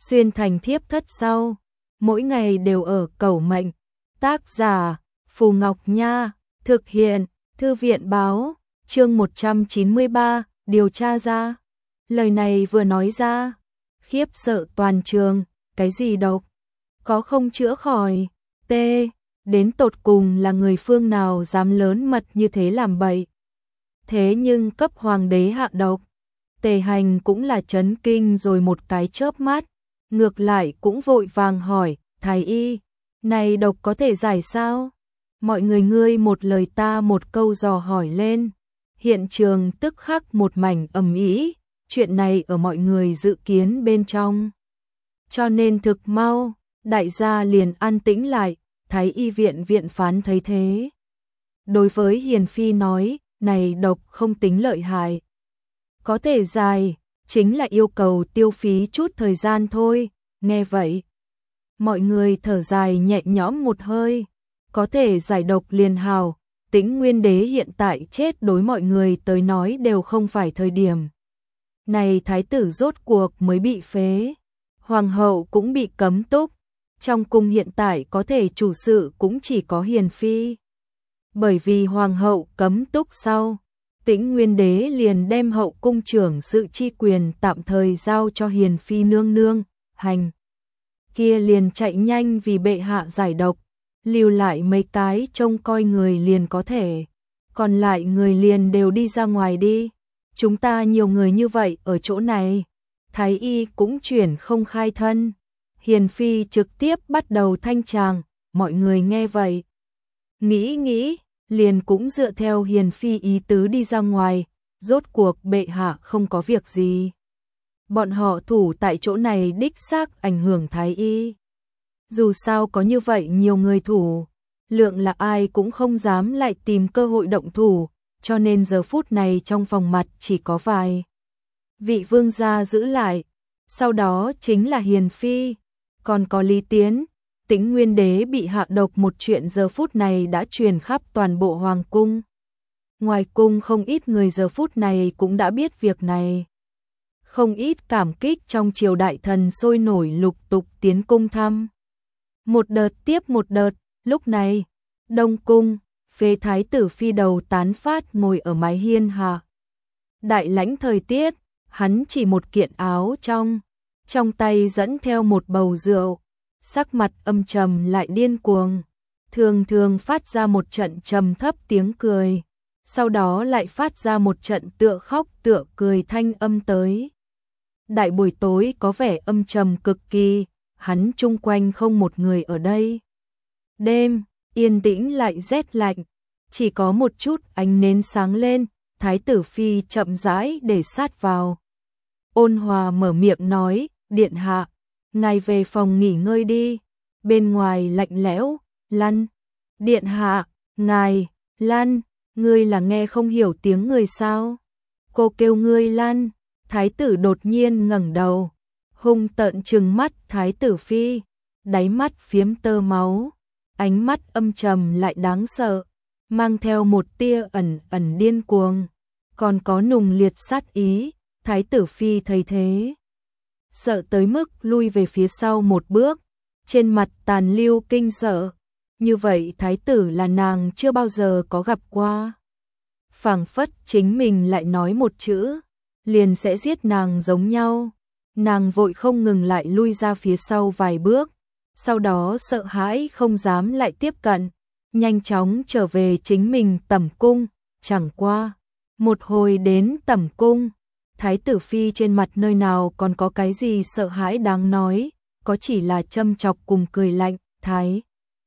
xuyên thành thiếp thất sau, mỗi ngày đều ở cầu mệnh. Tác giả Phù Ngọc Nha, thực hiện Thư viện báo, chương 193, điều tra ra. Lời này vừa nói ra, khiếp sợ toàn trường, cái gì độc, có không chữa khỏi, đến tột cùng là người phương nào dám lớn mật như thế làm bậy. Thế nhưng cấp hoàng đế hạ độc, Tề Hành cũng là chấn kinh rồi một cái chớp mắt, ngược lại cũng vội vàng hỏi, thái y, này độc có thể giải sao? Mọi người ngươi một lời ta một câu dò hỏi lên, hiện trường tức khắc một mảnh ầm ĩ, chuyện này ở mọi người dự kiến bên trong. Cho nên thực mau, đại gia liền an tĩnh lại, thái y viện viện phán thấy thế. Đối với Hiền Phi nói, này độc không tính lợi hại, có thể giải, chính là yêu cầu tiêu phí chút thời gian thôi. Nghe vậy, mọi người thở dài nhẹ nhõm một hơi, có thể giải độc liền hào, Tĩnh Nguyên Đế hiện tại chết đối mọi người tới nói đều không phải thời điểm. Này thái tử rốt cuộc mới bị phế, hoàng hậu cũng bị cấm túc, trong cung hiện tại có thể chủ sự cũng chỉ có Hiền Phi. Bởi vì hoàng hậu cấm túc sau, Tĩnh Nguyên Đế liền đem hậu cung trưởng sự chi quyền tạm thời giao cho Hiền Phi nương nương, hành. Kia liền chạy nhanh vì bệ hạ giải độc, lưu lại mấy cái trông coi người liền có thể, còn lại người liền đều đi ra ngoài đi. Chúng ta nhiều người như vậy ở chỗ này, thái y cũng chuyển không khai thân. Hiền Phi trực tiếp bắt đầu thanh tràng, mọi người nghe vậy, nghĩ, liền cũng dựa theo Hiền Phi ý tứ đi ra ngoài, rốt cuộc bệ hạ không có việc gì. Bọn họ thủ tại chỗ này đích xác ảnh hưởng thái y. Dù sao có như vậy nhiều người thủ, lượng là ai cũng không dám lại tìm cơ hội động thủ, cho nên giờ phút này trong phòng mặt chỉ có vài vị vương gia giữ lại, sau đó chính là Hiền Phi, còn có Lý Tiến. Tĩnh Nguyên Đế bị hạ độc một chuyện giờ phút này đã truyền khắp toàn bộ hoàng cung. Ngoài cung không ít người giờ phút này cũng đã biết việc này. Không ít cảm kích trong triều đại thần sôi nổi lục tục tiến cung thăm. Một đợt tiếp một đợt, lúc này, Đông cung, phế thái tử Phi đầu tán phát ngồi ở mái hiên hạ. Đại lãnh thời tiết, hắn chỉ một kiện áo trong tay dẫn theo một bầu rượu, sắc mặt âm trầm lại điên cuồng, thường phát ra một trận trầm thấp tiếng cười, sau đó lại phát ra một trận tựa khóc tựa cười thanh âm tới. Đại buổi tối có vẻ âm trầm cực kỳ, hắn chung quanh không một người ở đây. Đêm, yên tĩnh lại rét lạnh, chỉ có một chút ánh nến sáng lên, thái tử Phi chậm rãi để sát vào. Ôn hòa mở miệng nói, điện hạ, ngài về phòng nghỉ ngơi đi, bên ngoài lạnh lẽo, lăn. Điện hạ, ngài, lăn, ngươi là nghe không hiểu tiếng người sao? Cô kêu ngươi lăn. Thái tử đột nhiên ngẩng đầu, hung tợn trừng mắt thái tử Phi, đáy mắt phiếm tơ máu, ánh mắt âm trầm lại đáng sợ, mang theo một tia ẩn điên cuồng, còn có nùng liệt sát ý. Thái tử Phi thấy thế, sợ tới mức lui về phía sau một bước, trên mặt tàn lưu kinh sợ. Như vậy thái tử là nàng chưa bao giờ có gặp qua. Phảng phất chính mình lại nói một chữ, liền sẽ giết nàng giống nhau. Nàng vội không ngừng lại lui ra phía sau vài bước, sau đó sợ hãi không dám lại tiếp cận, nhanh chóng trở về chính mình tẩm cung. Chẳng qua, một hồi đến tẩm cung, thái tử Phi trên mặt nơi nào còn có cái gì sợ hãi đáng nói, có chỉ là châm chọc cùng cười lạnh. Thái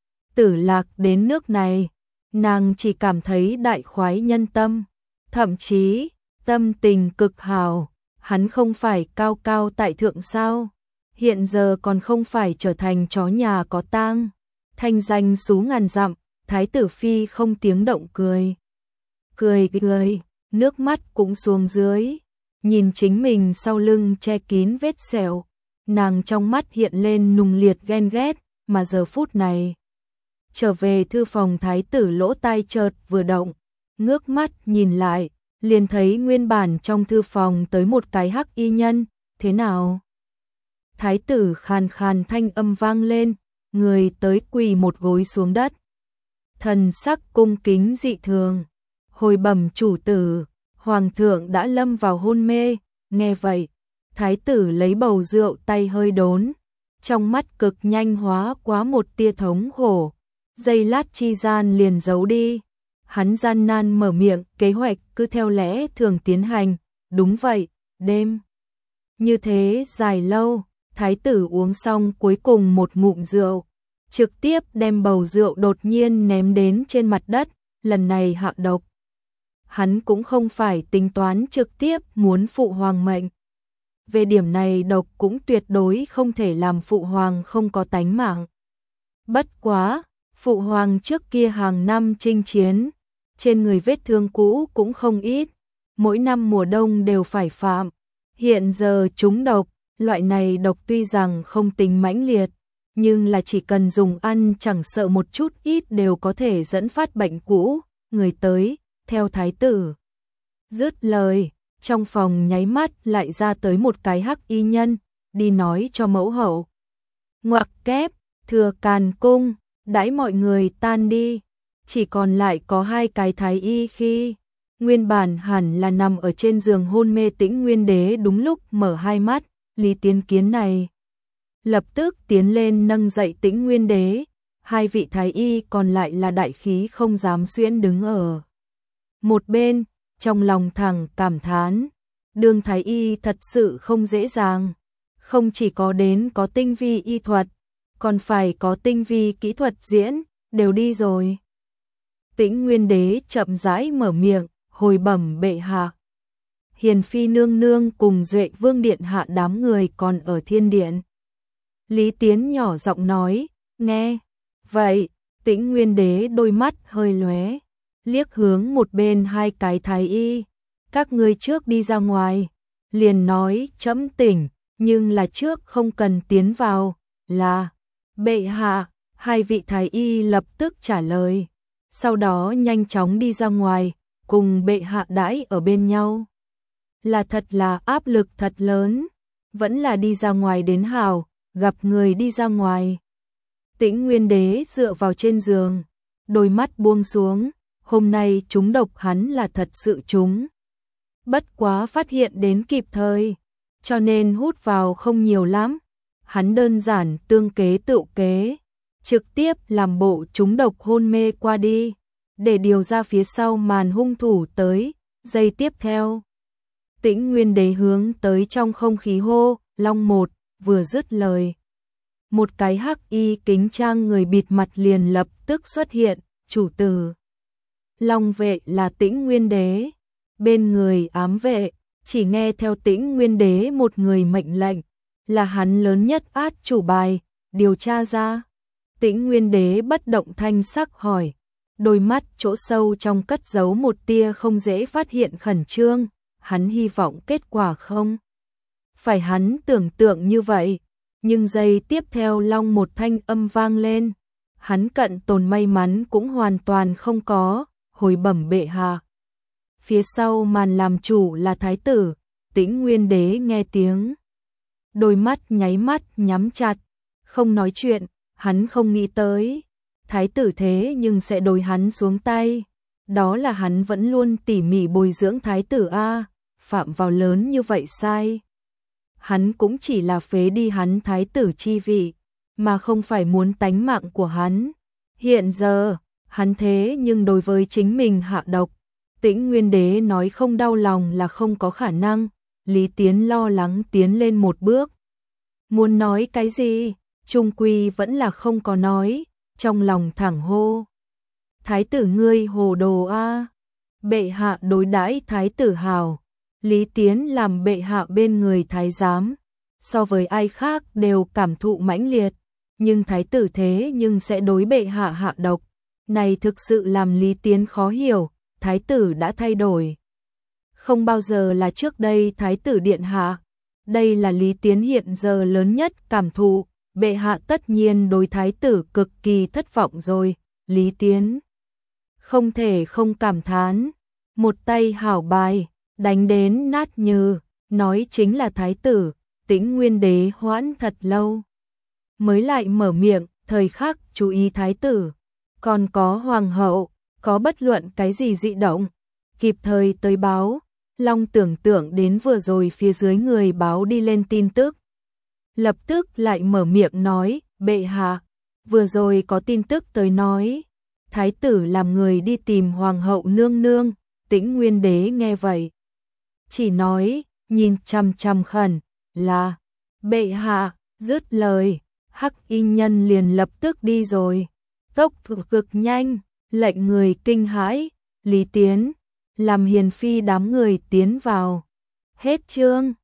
tử lạc đến nước này, nàng chỉ cảm thấy đại khoái nhân tâm, thậm chí tâm tình cực hào. Hắn không phải cao cao tại thượng sao? Hiện giờ còn không phải trở thành chó nhà có tang, thanh danh xú ngàn dặm. Thái tử Phi không tiếng động cười, nước mắt cũng xuống dưới, nhìn chính mình sau lưng che kín vết sẹo, nàng trong mắt hiện lên nùng liệt ghen ghét. Mà giờ phút này, trở về thư phòng thái tử lỗ tai chợt vừa động, ngước mắt nhìn lại, liền thấy nguyên bản trong thư phòng tới một cái hắc y nhân. Thế nào? Thái tử khàn khàn thanh âm vang lên, người tới quỳ một gối xuống đất. Thần sắc cung kính dị thường, hồi bẩm chủ tử, hoàng thượng đã lâm vào hôn mê. Nghe vậy, thái tử lấy bầu rượu tay hơi đốn, trong mắt cực nhanh hóa quá một tia thống khổ, giây lát chi gian liền giấu đi. Hắn gian nan mở miệng, kế hoạch cứ theo lẽ thường tiến hành. Đúng vậy, đêm như thế dài lâu, thái tử uống xong cuối cùng một ngụm rượu, trực tiếp đem bầu rượu đột nhiên ném đến trên mặt đất, lần này hạ độc. Hắn cũng không phải tính toán trực tiếp muốn phụ hoàng mệnh. Về điểm này độc cũng tuyệt đối không thể làm phụ hoàng không có tánh mạng. Bất quá, phụ hoàng trước kia hàng năm chinh chiến, trên người vết thương cũ cũng không ít, mỗi năm mùa đông đều phải phạm. Hiện giờ trúng độc, loại này độc tuy rằng không tính mãnh liệt, nhưng là chỉ cần dùng ăn chẳng sợ một chút ít đều có thể dẫn phát bệnh cũ. Người tới, theo thái tử. Dứt lời, trong phòng nháy mắt lại ra tới một cái hắc y nhân, đi nói cho mẫu hậu. Ngoặc kép, thừa càn cung, đãi mọi người tan đi, chỉ còn lại có hai cái thái y khi. Nguyên bản hẳn là nằm ở trên giường hôn mê Tĩnh Nguyên Đế đúng lúc mở hai mắt, Lý Tiến Kiến này lập tức tiến lên nâng dậy Tĩnh Nguyên Đế, hai vị thái y còn lại là đại khí không dám xuyễn đứng ở một bên, trong lòng thẳng cảm thán, đương thái y thật sự không dễ dàng, không chỉ có đến có tinh vi y thuật, còn phải có tinh vi kỹ thuật diễn, đều đi rồi. Tĩnh Nguyên Đế chậm rãi mở miệng, hồi bẩm bệ hạ. Hiền phi nương nương cùng Duệ Vương điện hạ đám người còn ở thiên điện. Lý Tiến nhỏ giọng nói, nghe. Vậy, Tĩnh Nguyên Đế đôi mắt hơi lóe, liếc hướng một bên hai cái thái y. Các ngươi trước đi ra ngoài. Liền nói trẫm tỉnh, nhưng là trước không cần tiến vào. Là, bệ hạ. Hai vị thái y lập tức trả lời. Sau đó nhanh chóng đi ra ngoài, cùng bệ hạ đãi ở bên nhau. Là thật là áp lực thật lớn, vẫn là đi ra ngoài đến hào, gặp người đi ra ngoài. Tĩnh Nguyên Đế dựa vào trên giường, đôi mắt buông xuống, hôm nay trúng độc hắn là thật sự trúng. Bất quá phát hiện đến kịp thời, cho nên hút vào không nhiều lắm. Hắn đơn giản tương kế tựu kế, trực tiếp làm bộ trúng độc hôn mê qua đi, để điều ra phía sau màn hung thủ tới. Giây tiếp theo, Tĩnh Nguyên Đế hướng tới trong không khí hô, Long một, vừa dứt lời. Một cái hắc y kính trang người bịt mặt liền lập tức xuất hiện, chủ tử. Long vệ là Tĩnh Nguyên Đế, bên người ám vệ, chỉ nghe theo Tĩnh Nguyên Đế một người mệnh lệnh, là hắn lớn nhất át chủ bài, điều tra ra. Tĩnh Nguyên Đế bất động thanh sắc hỏi, đôi mắt chỗ sâu trong cất giấu một tia không dễ phát hiện khẩn trương, hắn hy vọng kết quả không phải hắn tưởng tượng như vậy, nhưng giây tiếp theo Long một thanh âm vang lên, hắn cận tồn may mắn cũng hoàn toàn không có, hồi bẩm bệ hạ. Phía sau màn làm chủ là thái tử. Tĩnh Nguyên Đế nghe tiếng, đôi mắt nháy mắt nhắm chặt, không nói chuyện. Hắn không nghĩ tới thái tử thế nhưng sẽ đối hắn xuống tay, đó là hắn vẫn luôn tỉ mỉ bồi dưỡng thái tử a, phạm vào lớn như vậy sai. Hắn cũng chỉ là phế đi hắn thái tử chi vị, mà không phải muốn tánh mạng của hắn. Hiện giờ, hắn thế nhưng đối với chính mình hạ độc. Tĩnh Nguyên Đế nói không đau lòng là không có khả năng. Lý Tiến lo lắng tiến lên một bước, muốn nói cái gì, chung quy vẫn là không có nói, trong lòng thẳng hô. Thái tử ngươi hồ đồ a, bệ hạ đối đãi thái tử hào. Lý Tiến làm bệ hạ bên người thái giám, so với ai khác đều cảm thụ mãnh liệt, nhưng thái tử thế nhưng sẽ đối bệ hạ hạ độc. Này thực sự làm Lý Tiến khó hiểu, thái tử đã thay đổi. Không bao giờ là trước đây thái tử điện hạ. Đây là Lý Tiến hiện giờ lớn nhất cảm thụ, bệ hạ tất nhiên đối thái tử cực kỳ thất vọng rồi. Lý Tiến không thể không cảm thán, một tay hảo bài, đánh đến nát như, nói chính là thái tử, Tĩnh Nguyên Đế hoãn thật lâu, mới lại mở miệng, thời khắc chú ý thái tử, còn có hoàng hậu, có bất luận cái gì dị động, kịp thời tới báo. Long tưởng tượng đến vừa rồi phía dưới người báo đi lên tin tức, lập tức lại mở miệng nói, bệ hạ, vừa rồi có tin tức tới nói, thái tử làm người đi tìm hoàng hậu nương nương. Tĩnh Nguyên Đế nghe vậy, chỉ nói, nhìn chằm chằm khẩn, là, bệ hạ, dứt lời, Hắc Y Nhân liền lập tức đi rồi, tốc cực nhanh, lệnh người kinh hãi, Lý Tiến, làm hiền phi đám người tiến vào. Hết chương.